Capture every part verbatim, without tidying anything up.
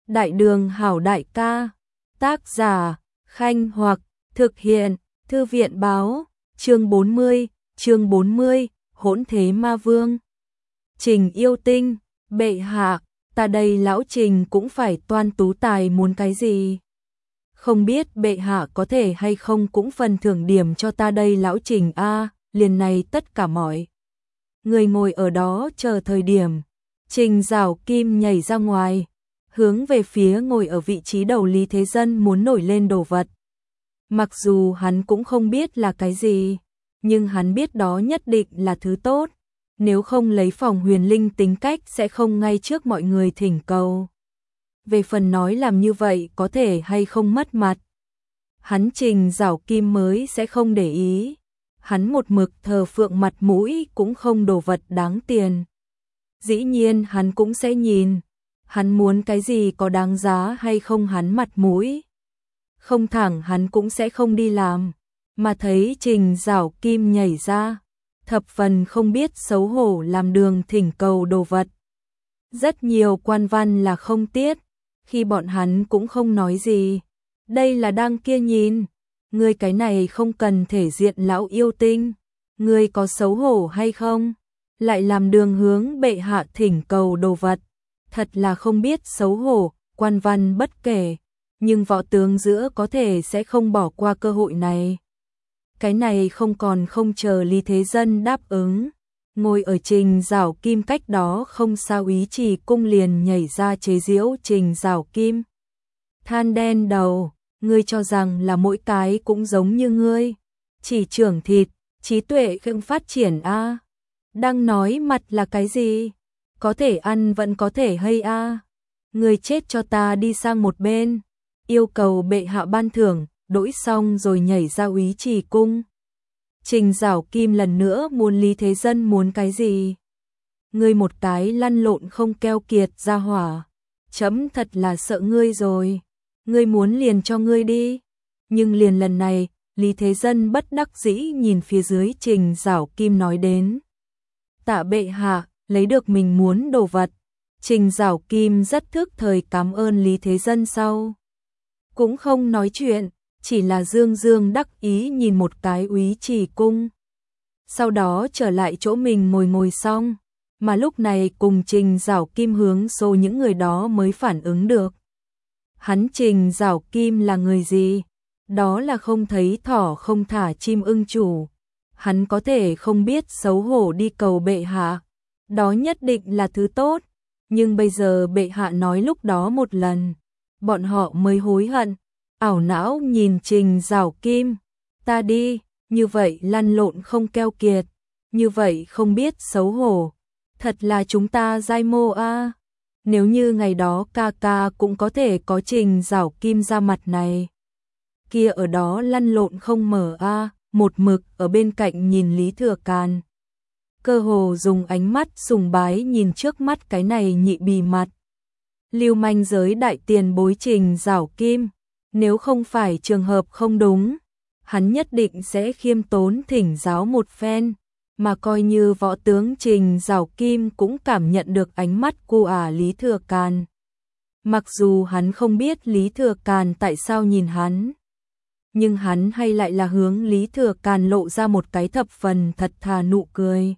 Đại đường hảo đại ca, tác giả, Khanh Hoặc, thực hiện, Thư viện báo, chương bốn mươi, chương bốn mươi, hỗn thế ma vương. Trình yêu tinh, bệ hạ, ta đây lão Trình cũng phải toan tú tài muốn cái gì? Không biết bệ hạ có thể hay không cũng phần thưởng điểm cho ta đây lão Trình a, liền này tất cả mọi người ngồi ở đó chờ thời điểm. Trình Giảo Kim nhảy ra ngoài, hướng về phía ngồi ở vị trí đầu Lý Thế Dân muốn nổi lên đồ vật. Mặc dù hắn cũng không biết là cái gì, nhưng hắn biết đó nhất định là thứ tốt, nếu không lấy Phòng Huyền Linh tính cách sẽ không ngay trước mọi người thỉnh cầu. Về phần nói làm như vậy có thể hay không mất mặt, hắn Trình Giảo Kim mới sẽ không để ý. Hắn một mực thờ phượng mặt mũi cũng không đồ vật đáng tiền. Dĩ nhiên hắn cũng sẽ nhìn, hắn muốn cái gì có đáng giá hay không hắn mặt mũi. Không thẳng hắn cũng sẽ không đi làm, mà thấy Trình Giảo Kim nhảy ra, thập phần không biết xấu hổ làm đường thỉnh cầu đồ vật. Rất nhiều quan văn là không tiết, khi bọn hắn cũng không nói gì. Đây là đang kia nhìn, ngươi cái này không cần thể diện lão yêu tinh, ngươi có xấu hổ hay không? Lại làm đường hướng bệ hạ thỉnh cầu đồ vật, thật là không biết xấu hổ, quan văn bất kể, nhưng võ tướng giữa có thể sẽ không bỏ qua cơ hội này. Cái này không còn không chờ Lý Thế Dân đáp ứng, ngồi ở Trình Giảo Kim cách đó không xa Úy Trì Cung liền nhảy ra chế giễu Trình Giảo Kim. Than đen đầu, ngươi cho rằng là mỗi cái cũng giống như ngươi, chỉ trưởng thịt, trí tuệ không phát triển a. À. Đang nói mặt là cái gì? Có thể ăn vẫn có thể hay a. À. Ngươi chết cho ta đi sang một bên, yêu cầu bệ hạ ban thưởng, đỗi xong rồi nhảy ra Úy Trì Cung. Trình Giảo Kim lần nữa muốn Lý Thế Dân muốn cái gì? Ngươi một cái lăn lộn không keo kiệt ra hỏa, chấm thật là sợ ngươi rồi. Ngươi muốn liền cho ngươi đi. Nhưng liền lần này, Lý Thế Dân bất đắc dĩ nhìn phía dưới Trình Giảo Kim nói đến. Tạ bệ hạ, lấy được mình muốn đồ vật. Trình Giảo Kim rất thức thời cảm ơn Lý Thế Dân sau. Cũng không nói chuyện, chỉ là dương dương đắc ý nhìn một cái Úy Trì Cung. Sau đó trở lại chỗ mình ngồi ngồi xong, mà lúc này cùng Trình Giảo Kim hướng xô những người đó mới phản ứng được. Hắn Trình Giảo Kim là người gì? Đó là không thấy thỏ không thả chim ưng chủ. Hắn có thể không biết xấu hổ đi cầu bệ hạ. Đó nhất định là thứ tốt. Nhưng bây giờ bệ hạ nói lúc đó một lần, bọn họ mới hối hận. Ảo não nhìn Trình Giảo Kim. Ta đi, như vậy lăn lộn không keo kiệt. Như vậy không biết xấu hổ. Thật là chúng ta giai mô a. À. Nếu như ngày đó ca ca cũng có thể có Trình Giảo Kim ra mặt này. Kia ở đó lăn lộn không mở a, à, một mực ở bên cạnh nhìn Lý Thừa Càn. Cơ hồ dùng ánh mắt sùng bái nhìn trước mắt cái này nhị bì mặt. Lưu manh giới đại tiền bối Trình Giảo Kim, nếu không phải trường hợp không đúng, hắn nhất định sẽ khiêm tốn thỉnh giáo một phen. Mà coi như võ tướng Trình Giảo Kim cũng cảm nhận được ánh mắt của ả Lý Thừa Càn. Mặc dù hắn không biết Lý Thừa Càn tại sao nhìn hắn, nhưng hắn hay lại là hướng Lý Thừa Càn lộ ra một cái thập phần thật thà nụ cười.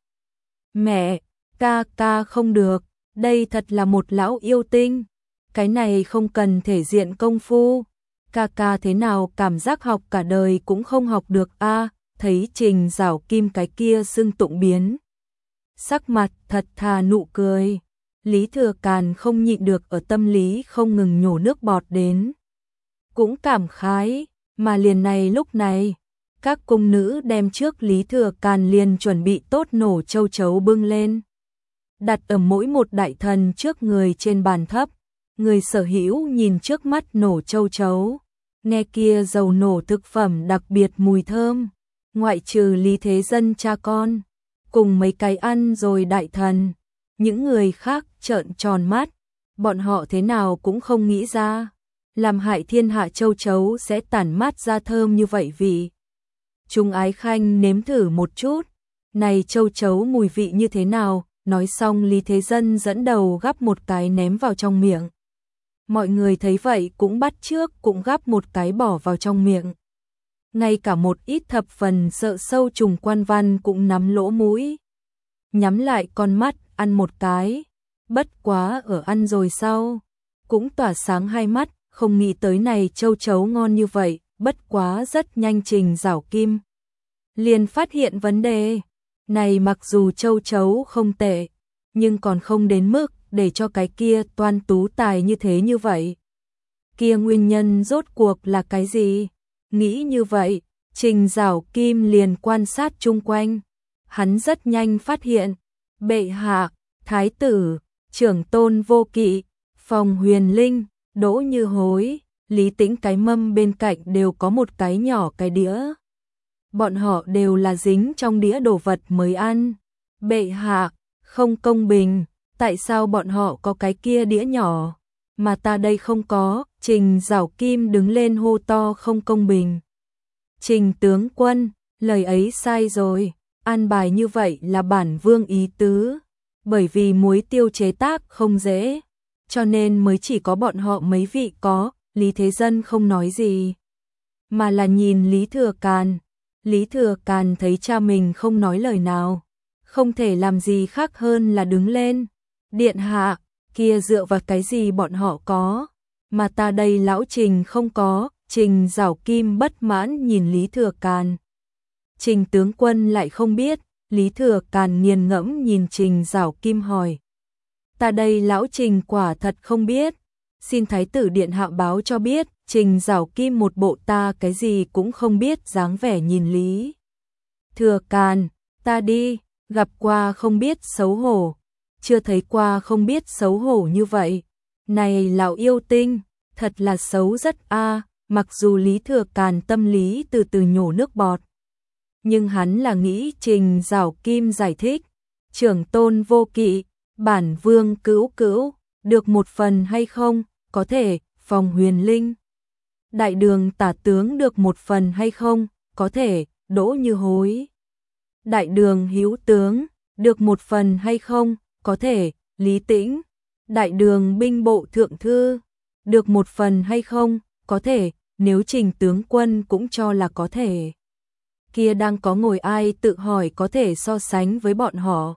Mẹ, ca ca không được, đây thật là một lão yêu tinh, cái này không cần thể diện công phu, ca ca thế nào cảm giác học cả đời cũng không học được a. À. Thấy Trình Giảo Kim cái kia xưng tụng biến, sắc mặt thật thà nụ cười, Lý Thừa Càn không nhịn được ở tâm lý không ngừng nhổ nước bọt đến. Cũng cảm khái, mà liền này lúc này, các cung nữ đem trước Lý Thừa Càn liền chuẩn bị tốt nổ châu chấu bưng lên. Đặt ở mỗi một đại thần trước người trên bàn thấp, người sở hữu nhìn trước mắt nổ châu chấu, nghe kia dầu nổ thực phẩm đặc biệt mùi thơm. Ngoại trừ Lý Thế Dân cha con, cùng mấy cái ăn rồi đại thần, những người khác trợn tròn mắt, bọn họ thế nào cũng không nghĩ ra, làm hại thiên hạ châu chấu sẽ tản mát ra thơm như vậy vị. Chúng ái khanh nếm thử một chút, này châu chấu mùi vị như thế nào, nói xong Lý Thế Dân dẫn đầu gắp một cái ném vào trong miệng. Mọi người thấy vậy cũng bắt chước, cũng gắp một cái bỏ vào trong miệng. Ngay cả một ít thập phần sợ sâu trùng quan văn cũng nắm lỗ mũi, nhắm lại con mắt ăn một cái. Bất quá ở ăn rồi sau cũng tỏa sáng hai mắt, không nghĩ tới này châu chấu ngon như vậy. Bất quá rất nhanh Trình Giảo Kim liền phát hiện vấn đề. Này mặc dù châu chấu không tệ, nhưng còn không đến mức để cho cái kia toan tú tài như thế như vậy. Kia nguyên nhân rốt cuộc là cái gì? Nghĩ như vậy, Trình Giảo Kim liền quan sát chung quanh. Hắn rất nhanh phát hiện, bệ hạ, thái tử, trưởng tôn Vô Kỵ, Phòng Huyền Linh, Đỗ Như Hối, Lý Tĩnh cái mâm bên cạnh đều có một cái nhỏ cái đĩa. Bọn họ đều là dính trong đĩa đồ vật mới ăn. Bệ hạ, không công bình, tại sao bọn họ có cái kia đĩa nhỏ, mà ta đây không có? Trình Giảo Kim đứng lên hô to không công bình. Trình tướng quân, lời ấy sai rồi, an bài như vậy là bản vương ý tứ, bởi vì muối tiêu chế tác không dễ, cho nên mới chỉ có bọn họ mấy vị có. Lý Thế Dân không nói gì, mà là nhìn Lý Thừa Càn. Lý Thừa Càn thấy cha mình không nói lời nào, không thể làm gì khác hơn là đứng lên. Điện hạ, kia dựa vào cái gì bọn họ có, mà ta đây lão Trình không có? Trình Giảo Kim bất mãn nhìn Lý Thừa Càn. Trình tướng quân lại không biết. Lý Thừa Càn nghiền ngẫm nhìn Trình Giảo Kim hỏi. Ta đây lão Trình quả thật không biết, xin thái tử điện hạ báo cho biết. Trình Giảo Kim một bộ ta cái gì cũng không biết dáng vẻ nhìn Lý Thừa Càn. Ta đi, gặp qua không biết xấu hổ, chưa thấy qua không biết xấu hổ như vậy. Này lão yêu tinh, thật là xấu rất a. Mặc dù Lý Thừa Càn tâm lý từ từ nhổ nước bọt, nhưng hắn là nghĩ Trình Giảo Kim giải thích. Trưởng tôn Vô Kỵ, bản vương cữu cữu, được một phần hay không? Có thể. Phòng Huyền Linh, đại đường tả tướng được một phần hay không? Có thể. Đỗ Như Hối, đại đường hữu tướng, được một phần hay không? Có thể. Lý Tĩnh, đại đường binh bộ thượng thư, được một phần hay không? Có thể. Nếu Trình tướng quân cũng cho là có thể, kia đang có ngồi ai tự hỏi có thể so sánh với bọn họ,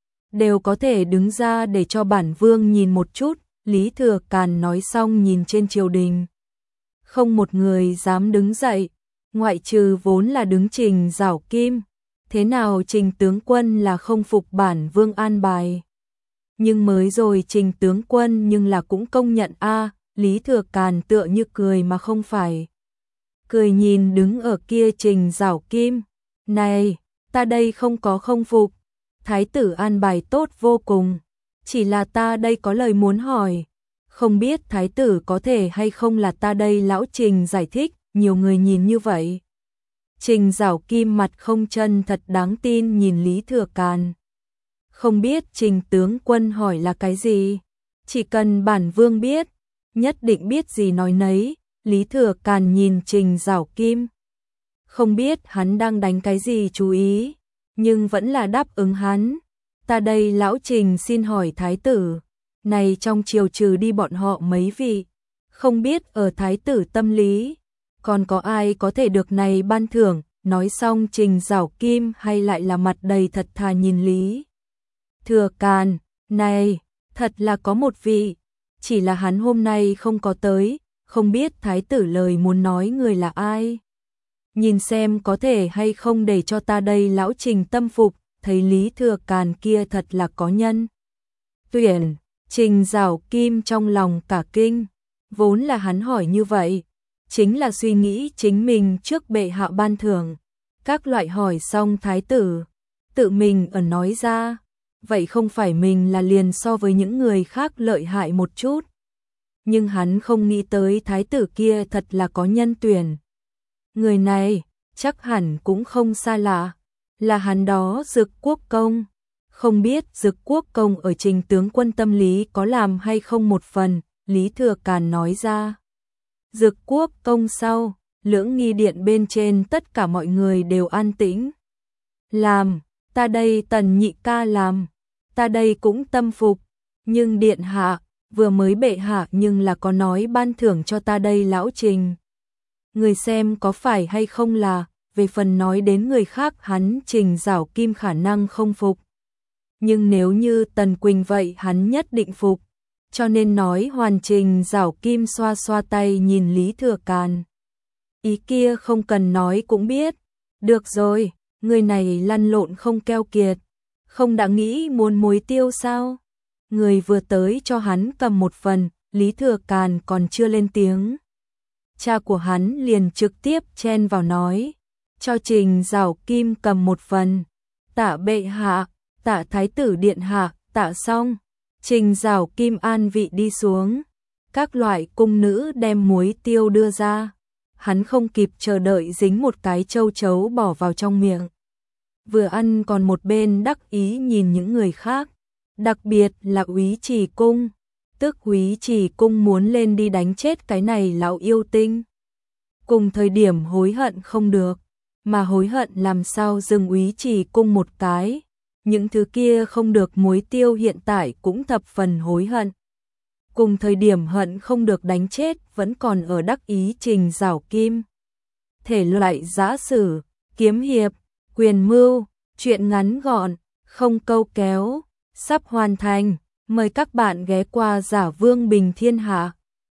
đều có thể đứng ra để cho bản vương nhìn một chút. Lý Thừa Càn nói xong nhìn trên triều đình, không một người dám đứng dậy, ngoại trừ vốn là đứng Trình Giảo Kim. Thế nào Trình tướng quân là không phục bản vương an bài? Nhưng mới rồi Trình tướng quân nhưng là cũng công nhận a. Lý Thừa Càn tựa như cười mà không phải cười nhìn đứng ở kia Trình Giảo Kim. Này, ta đây không có không phục, thái tử an bài tốt vô cùng, chỉ là ta đây có lời muốn hỏi, không biết thái tử có thể hay không là ta đây lão Trình giải thích. Nhiều người nhìn như vậy. Trình Giảo Kim mặt không chân thật đáng tin nhìn Lý Thừa Càn. Không biết Trình tướng quân hỏi là cái gì, chỉ cần bản vương biết, nhất định biết gì nói nấy. Lý Thừa Càn nhìn Trình Giảo Kim, không biết hắn đang đánh cái gì chú ý, nhưng vẫn là đáp ứng hắn. Ta đây lão Trình xin hỏi thái tử, này trong triều trừ đi bọn họ mấy vị, không biết ở thái tử tâm lý, còn có ai có thể được này ban thưởng? Nói xong Trình Giảo Kim hay lại là mặt đầy thật thà nhìn Lý Thừa Càn. Này, thật là có một vị, chỉ là hắn hôm nay không có tới, không biết thái tử lời muốn nói người là ai. Nhìn xem có thể hay không để cho ta đây lão Trình tâm phục. Thấy Lý Thừa Càn kia thật là có nhân tuyển, Trình Giảo Kim trong lòng cả kinh. Vốn là hắn hỏi như vậy, chính là suy nghĩ chính mình trước bệ hạ ban thưởng. Các loại hỏi xong thái tử tự mình ở nói ra, vậy không phải mình là liền so với những người khác lợi hại một chút. Nhưng hắn không nghĩ tới thái tử kia thật là có nhân tuyển. Người này chắc hẳn cũng không xa lạ, là hắn đó Dực Quốc Công. Không biết Dực Quốc Công ở Trình tướng quân tâm lý có làm hay không một phần. Lý Thừa Càn nói ra. Dực Quốc Công sau, Lưỡng Nghi điện bên trên tất cả mọi người đều an tĩnh. Làm, ta đây Tần nhị ca làm, ta đây cũng tâm phục, nhưng điện hạ, vừa mới bệ hạ nhưng là có nói ban thưởng cho ta đây lão Trình. Người xem có phải hay không là, về phần nói đến người khác hắn Trình Giảo Kim khả năng không phục. Nhưng nếu như Tần Quỳnh vậy hắn nhất định phục. Cho nên nói hoàn Trình Giảo Kim xoa xoa tay nhìn Lý Thừa Càn. Ý kia không cần nói cũng biết. Được rồi, người này lăn lộn không keo kiệt. Không đã nghĩ muốn muối tiêu sao? Người vừa tới cho hắn cầm một phần, Lý Thừa Càn còn chưa lên tiếng. Cha của hắn liền trực tiếp chen vào nói, cho Trình Giảo Kim cầm một phần. Tạ bệ hạ, tạ thái tử điện hạ, tạ xong. Trình Giảo Kim an vị đi xuống. Các loại cung nữ đem muối tiêu đưa ra. Hắn không kịp chờ đợi dính một cái châu chấu bỏ vào trong miệng. Vừa ăn còn một bên đắc ý nhìn những người khác. Đặc biệt là Úy Trì Cung. Tức Úy Trì Cung muốn lên đi đánh chết cái này lão yêu tinh. Cùng thời điểm hối hận không được. Mà hối hận làm sao dừng Úy Trì Cung một cái. Những thứ kia không được muối tiêu hiện tại cũng thập phần hối hận. Cùng thời điểm hận không được đánh chết vẫn còn ở đắc ý Trình Giảo Kim. Thể loại giã sử, kiếm hiệp, quyền mưu, truyện ngắn gọn, không câu kéo, sắp hoàn thành. Mời các bạn ghé qua Giả Vương Bình Thiên Hạ.